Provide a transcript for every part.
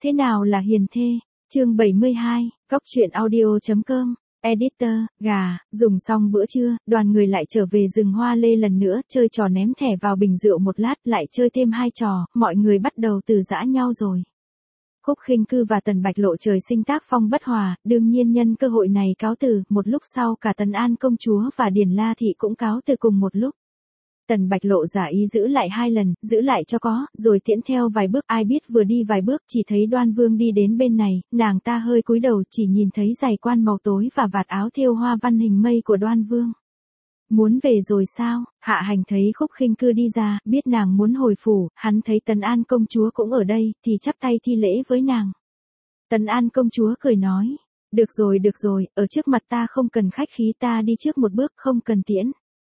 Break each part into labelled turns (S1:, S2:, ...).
S1: Thế nào là hiền thê? Chương 72, Cóc truyện audio.com. Editor, gà, dùng xong bữa trưa, đoàn người lại trở về rừng hoa lê lần nữa, chơi trò ném thẻ vào bình rượu một lát, lại chơi thêm 2 trò, mọi người bắt đầu từ giã nhau rồi. Khúc Khinh Cư và Tần Bạch Lộ trời sinh tác phong bất hòa, đương nhiên nhân cơ hội này cáo từ, một lúc sau cả Tần An công chúa và Điền La Thị cũng cáo từ cùng một lúc. Tần Bạch Lộ giả ý giữ lại 2 lần, giữ lại cho có, rồi tiễn theo vài bước, ai biết vừa đi vài bước chỉ thấy Đoan Vương đi đến bên này, nàng ta hơi cúi đầu chỉ nhìn thấy giày quan màu tối và vạt áo thêu hoa văn hình mây của Đoan Vương. Muốn về rồi sao? Hạ Hành thấy Khúc Khinh Cư đi ra, biết nàng muốn hồi phủ, hắn thấy Tần An công chúa cũng ở đây, thì chắp tay thi lễ với nàng. Tần An công chúa cười nói, được rồi, ở trước mặt ta không cần khách khí, ta đi trước một bước, không cần tiễn.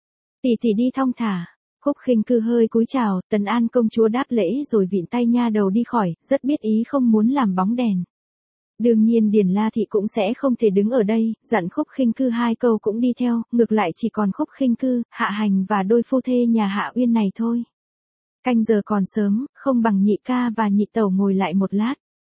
S1: Tỷ đi thong thả. Khúc Khinh Cư hơi cúi chào, Tần An công chúa đáp lễ rồi vịn tay nha đầu đi khỏi, rất biết ý không muốn làm bóng đèn. Đương nhiên Điền La Thị cũng sẽ không thể đứng ở đây, dặn Khúc Khinh Cư 2 câu cũng đi theo, ngược lại chỉ còn Khúc Khinh Cư, Hạ Hành và đôi phu thê nhà Hạ Uyên này thôi. Canh giờ còn sớm, không bằng nhị ca và nhị tẩu ngồi lại một lát.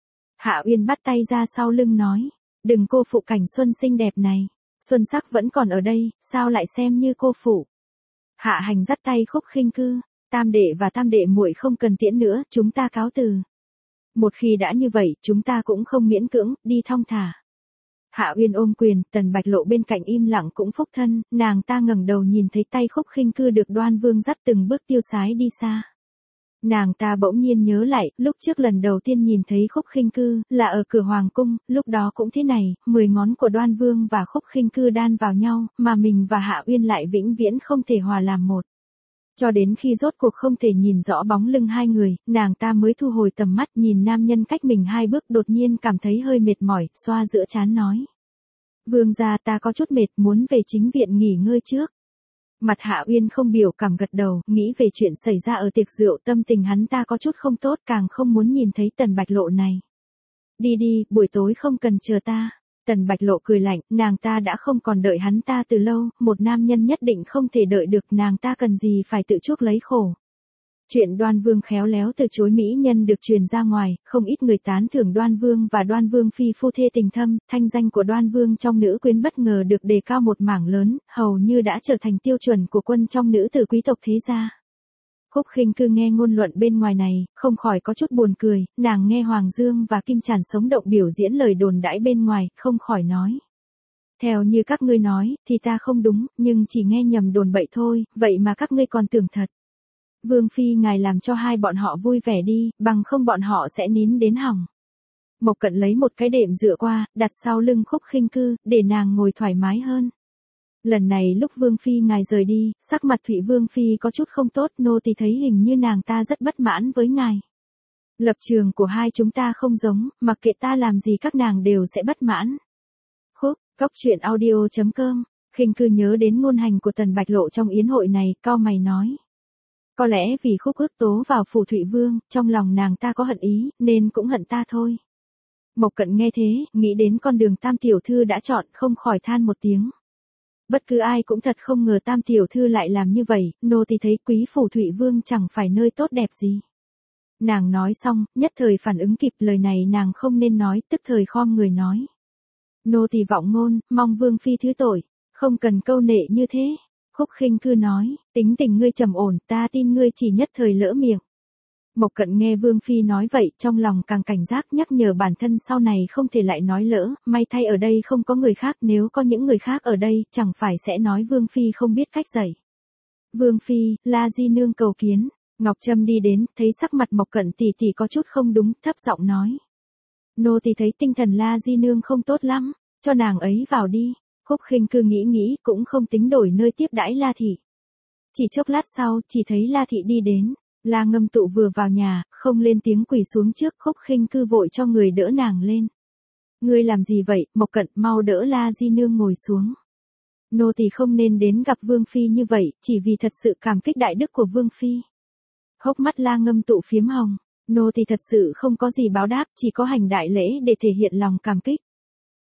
S1: Hạ Uyên bắt tay ra sau lưng nói, đừng cô phụ cảnh xuân xinh đẹp này. Xuân sắc vẫn còn ở đây, sao lại xem như cô phụ. Hạ Hành dắt tay Khúc Khinh Cư, tam đệ và tam đệ muội không cần tiễn nữa, chúng ta cáo từ. Một khi đã như vậy, chúng ta cũng không miễn cưỡng, đi thong thả. Hạ Uyên ôm quyền, Tần Bạch Lộ bên cạnh im lặng cũng phúc thân, nàng ta ngẩng đầu nhìn thấy tay Khúc Khinh Cư được Đoan Vương dắt từng bước tiêu sái đi xa. Nàng ta bỗng nhiên nhớ lại, lúc trước lần đầu tiên nhìn thấy Khúc Khinh Cư, là ở cửa Hoàng cung, lúc đó cũng thế này, 10 ngón của Đoan Vương và Khúc Khinh Cư đan vào nhau, mà mình và Hạ Uyên lại vĩnh viễn không thể hòa làm một. Cho đến khi rốt cuộc không thể nhìn rõ bóng lưng hai người, nàng ta mới thu hồi tầm mắt nhìn nam nhân cách mình 2 bước, đột nhiên cảm thấy hơi mệt mỏi, xoa giữa trán nói. Vương gia, ta có chút mệt, muốn về chính viện nghỉ ngơi trước. Mặt Hạ Uyên không biểu cảm gật đầu, nghĩ về chuyện xảy ra ở tiệc rượu, tâm tình hắn ta có chút không tốt, càng không muốn nhìn thấy Tần Bạch Lộ này. Đi, buổi tối không cần chờ ta. Tần Bạch Lộ cười lạnh, nàng ta đã không còn đợi hắn ta từ lâu, một nam nhân nhất định không thể đợi được, nàng ta cần gì phải tự chuốc lấy khổ. Chuyện Đoan Vương khéo léo từ chối mỹ nhân được truyền ra ngoài, không ít người tán thưởng Đoan Vương và Đoan Vương phi phu thê tình thâm, thanh danh của Đoan Vương trong nữ quyến bất ngờ được đề cao một mảng lớn, hầu như đã trở thành tiêu chuẩn của quân trong nữ tử quý tộc thế gia. Khúc Khinh Cư nghe ngôn luận bên ngoài này, không khỏi có chút buồn cười, nàng nghe Hoàng Dương và Kim Tràn sống động biểu diễn lời đồn đãi bên ngoài, không khỏi nói. Theo như các ngươi nói, thì ta không đúng, nhưng chỉ nghe nhầm đồn bậy thôi, vậy mà các ngươi còn tưởng thật. Vương phi ngài làm cho hai bọn họ vui vẻ đi, bằng không bọn họ sẽ nín đến hỏng. Mộc Cận lấy một cái đệm dựa qua, đặt sau lưng Khúc Khinh Cư, để nàng ngồi thoải mái hơn. Lần này lúc Vương phi ngài rời đi, sắc mặt Thụy Vương phi có chút không tốt, nô tỳ thấy hình như nàng ta rất bất mãn với ngài. Lập trường của hai chúng ta không giống, mặc kệ ta làm gì các nàng đều sẽ bất mãn. Cóc truyện audio.com. Khinh Cư nhớ đến ngôn hành của Tần Bạch Lộ trong yến hội này, cau mày nói. Có lẽ vì Khúc ước tố vào phủ Thụy Vương, trong lòng nàng ta có hận ý, nên cũng hận ta thôi. Mộc Cận nghe thế, nghĩ đến con đường Tam tiểu thư đã chọn, không khỏi than một tiếng. Bất cứ ai cũng thật không ngờ Tam tiểu thư lại làm như vậy, nô tỳ thấy quý phủ Thụy Vương chẳng phải nơi tốt đẹp gì. Nàng nói xong, nhất thời phản ứng kịp, lời này nàng không nên nói, tức thời khom người nói. Nô tỳ vọng ngôn, mong Vương phi thứ tội, không cần câu nệ như thế. Khúc Khinh Cư nói, tính tình ngươi trầm ổn, ta tin ngươi chỉ nhất thời lỡ miệng. Mộc Cận nghe Vương phi nói vậy, trong lòng càng cảnh giác, nhắc nhở bản thân sau này không thể lại nói lỡ, may thay ở đây không có người khác, nếu có những người khác ở đây, chẳng phải sẽ nói Vương phi không biết cách dạy. Vương phi, La Di nương cầu kiến. Ngọc Trâm đi đến, thấy sắc mặt Mộc Cận tỷ tỷ có chút không đúng, thấp giọng nói. Nô tỳ thấy tinh thần La Di nương không tốt lắm, cho nàng ấy vào đi. Khúc Khinh Cư nghĩ, cũng không tính đổi nơi tiếp đãi La thị. Chỉ chốc lát sau, chỉ thấy La thị đi đến. La Ngâm Tụ vừa vào nhà, không lên tiếng quỳ xuống trước, Khúc Khinh Cư vội cho người đỡ nàng lên. Ngươi làm gì vậy? Mộc Cận, mau đỡ La Di nương ngồi xuống. Nô tỳ không nên đến gặp Vương phi như vậy, chỉ vì thật sự cảm kích đại đức của Vương phi. Hốc mắt La Ngâm Tụ phiếm hồng. Nô tỳ thật sự không có gì báo đáp, chỉ có hành đại lễ để thể hiện lòng cảm kích.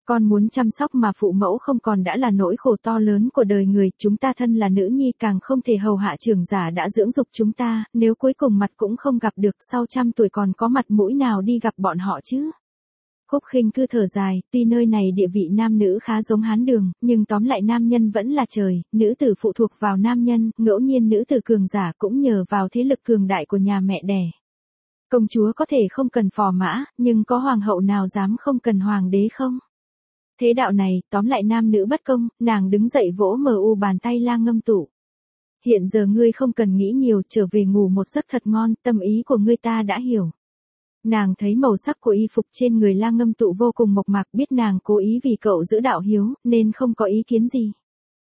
S1: Con muốn chăm sóc mà phụ mẫu không còn đã là nỗi khổ to lớn của đời người, chúng ta thân là nữ nhi càng không thể hầu hạ trưởng giả đã dưỡng dục chúng ta, nếu cuối cùng mặt cũng không gặp được, sau 100 tuổi còn có mặt mũi nào đi gặp bọn họ chứ? Khúc Khinh cứ thở dài, tuy nơi này địa vị nam nữ khá giống Hán Đường, nhưng tóm lại nam nhân vẫn là trời, nữ tử phụ thuộc vào nam nhân, ngẫu nhiên nữ tử cường giả cũng nhờ vào thế lực cường đại của nhà mẹ đẻ. Công chúa có thể không cần phò mã, nhưng có hoàng hậu nào dám không cần hoàng đế không? Thế đạo này, tóm lại nam nữ bất công, nàng đứng dậy vỗ bàn tay La Ngâm Tụ. Hiện giờ ngươi không cần nghĩ nhiều, trở về ngủ một giấc thật ngon, tâm ý của ngươi ta đã hiểu. Nàng thấy màu sắc của y phục trên người La Ngâm Tụ vô cùng mộc mạc, biết nàng cố ý vì cậu giữ đạo hiếu, nên không có ý kiến gì.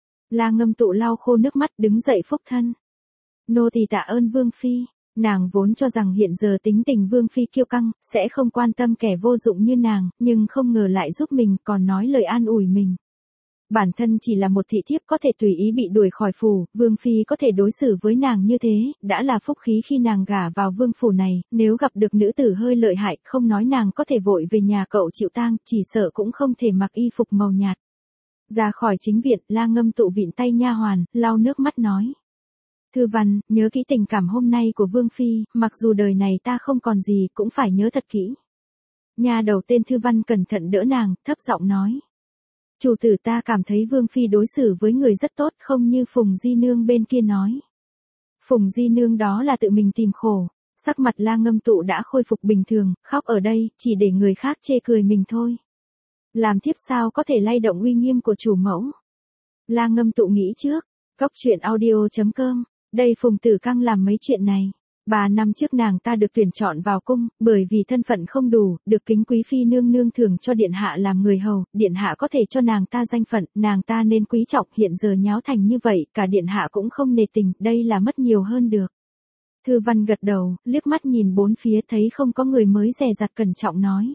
S1: La Ngâm Tụ lau khô nước mắt đứng dậy phúc thân. Nô tỳ tạ ơn Vương Phi. Nàng vốn cho rằng hiện giờ tính tình Vương Phi kiêu căng, sẽ không quan tâm kẻ vô dụng như nàng, nhưng không ngờ lại giúp mình, còn nói lời an ủi mình. Bản thân chỉ là một thị thiếp có thể tùy ý bị đuổi khỏi phủ, Vương Phi có thể đối xử với nàng như thế, đã là phúc khí khi nàng gả vào vương phủ này, nếu gặp được nữ tử hơi lợi hại, không nói nàng có thể vội về nhà cậu chịu tang, chỉ sợ cũng không thể mặc y phục màu nhạt. Ra khỏi chính viện, La Ngâm Tụ vịn tay nha hoàn, lau nước mắt nói. Thư Văn, nhớ kỹ tình cảm hôm nay của Vương Phi, mặc dù đời này ta không còn gì cũng phải nhớ thật kỹ. Nha đầu tên Thư Văn cẩn thận đỡ nàng, thấp giọng nói. Chủ tử ta cảm thấy Vương Phi đối xử với người rất tốt, không như Phùng Di Nương bên kia nói. Phùng Di Nương đó là tự mình tìm khổ. Sắc mặt La Ngâm Tụ đã khôi phục bình thường, khóc ở đây, chỉ để người khác chê cười mình thôi. Làm thiếp sao có thể lay động uy nghiêm của chủ mẫu. La Ngâm Tụ nghĩ trước. Cóc truyện audio.com. Đây Phùng Tử Căng làm mấy chuyện này. 3 năm trước nàng ta được tuyển chọn vào cung, bởi vì thân phận không đủ, được Kính Quý Phi nương nương thưởng cho điện hạ làm người hầu, điện hạ có thể cho nàng ta danh phận, nàng ta nên quý trọng, hiện giờ nháo thành như vậy, cả điện hạ cũng không nề tình, đây là mất nhiều hơn được. Thư Văn gật đầu, liếc mắt nhìn bốn phía thấy không có người mới dè dặt cẩn trọng nói.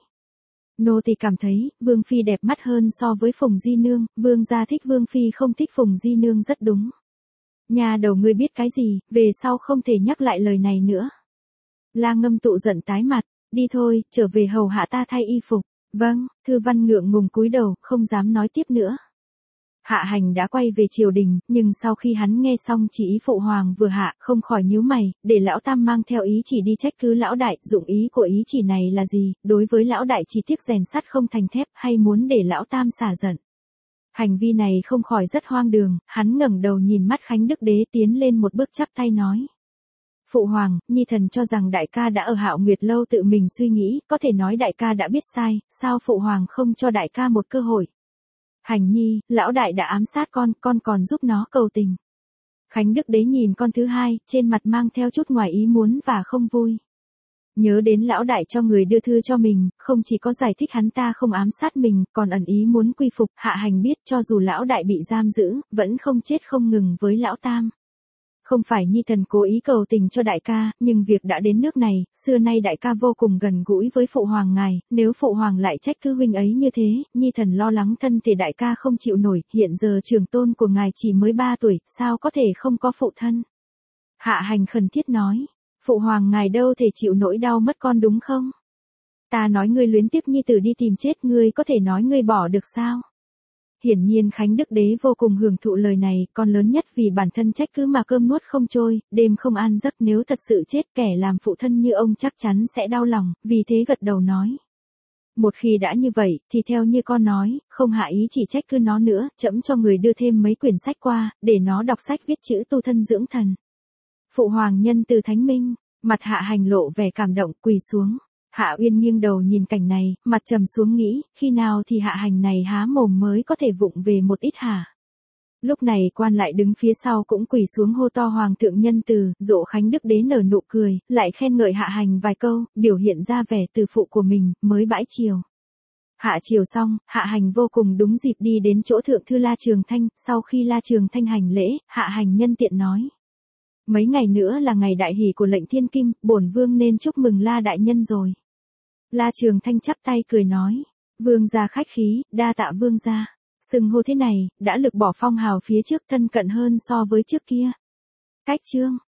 S1: Nô tỳ cảm thấy, Vương Phi đẹp mắt hơn so với Phùng Di Nương, Vương gia thích Vương Phi không thích Phùng Di Nương rất đúng. Nhà đầu ngươi biết cái gì, về sau không thể nhắc lại lời này nữa. La Ngâm Tụ giận tái mặt, đi thôi, trở về hầu hạ ta thay y phục. Vâng, Thư Văn ngượng ngùng cúi đầu, không dám nói tiếp nữa. Hạ Hành đã quay về triều đình, nhưng sau khi hắn nghe xong chỉ ý phụ hoàng vừa hạ, không khỏi nhíu mày, để lão tam mang theo ý chỉ đi trách cứ lão đại, dụng ý của ý chỉ này là gì, đối với lão đại chỉ tiếc rèn sắt không thành thép, hay muốn để lão tam xả giận. Hành vi này không khỏi rất hoang đường, hắn ngẩng đầu nhìn mắt Khánh Đức Đế tiến lên một bước chắp tay nói. Phụ hoàng, nhi thần cho rằng đại ca đã ở Hạo Nguyệt Lâu tự mình suy nghĩ, có thể nói đại ca đã biết sai, sao phụ hoàng không cho đại ca một cơ hội. Hành nhi, lão đại đã ám sát con còn giúp nó cầu tình. Khánh Đức Đế nhìn con thứ hai, trên mặt mang theo chút ngoài ý muốn và không vui. Nhớ đến lão đại cho người đưa thư cho mình, không chỉ có giải thích hắn ta không ám sát mình, còn ẩn ý muốn quy phục, Hạ Hành biết cho dù lão đại bị giam giữ, vẫn không chết không ngừng với lão tam. Không phải nhi thần cố ý cầu tình cho đại ca, nhưng việc đã đến nước này, xưa nay đại ca vô cùng gần gũi với phụ hoàng ngài, nếu phụ hoàng lại trách cứ huynh ấy như thế, nhi thần lo lắng thân thể đại ca không chịu nổi, hiện giờ trưởng tôn của ngài chỉ mới 3 tuổi, sao có thể không có phụ thân. Hạ Hành khẩn thiết nói. Phụ hoàng ngài đâu thể chịu nỗi đau mất con đúng không? Ta nói ngươi luyến tiếc nhi tử đi tìm chết, ngươi có thể nói ngươi bỏ được sao? Hiển nhiên Khánh Đức Đế vô cùng hưởng thụ lời này, con lớn nhất vì bản thân trách cứ mà cơm nuốt không trôi, đêm không an giấc, nếu thật sự chết kẻ làm phụ thân như ông chắc chắn sẽ đau lòng, vì thế gật đầu nói. Một khi đã như vậy, thì theo như con nói, không hạ ý chỉ trách cứ nó nữa, trẫm cho người đưa thêm mấy quyển sách qua, để nó đọc sách viết chữ tu thân dưỡng thần. Phụ hoàng nhân từ thánh minh, mặt Hạ Hành lộ vẻ cảm động, quỳ xuống. Hạ Uyên nghiêng đầu nhìn cảnh này, mặt trầm xuống nghĩ, khi nào thì Hạ Hành này há mồm mới có thể vụng về một ít hả? Lúc này quan lại đứng phía sau cũng quỳ xuống hô to hoàng thượng nhân từ, Dỗ Khánh Đức Đế nở nụ cười, lại khen ngợi Hạ Hành vài câu, biểu hiện ra vẻ từ phụ của mình, mới bãi triều. Hạ triều xong, Hạ Hành vô cùng đúng dịp đi đến chỗ thượng thư La Trường Thanh, sau khi La Trường Thanh hành lễ, Hạ Hành nhân tiện nói. Mấy ngày nữa là ngày đại hỷ của lệnh thiên kim, bổn vương nên chúc mừng La đại nhân rồi. La Trường Thanh chắp tay cười nói, vương gia khách khí, đa tạ vương gia. Xưng hô thế này, đã lược bỏ phong hào phía trước thân cận hơn so với trước kia. Cách chương.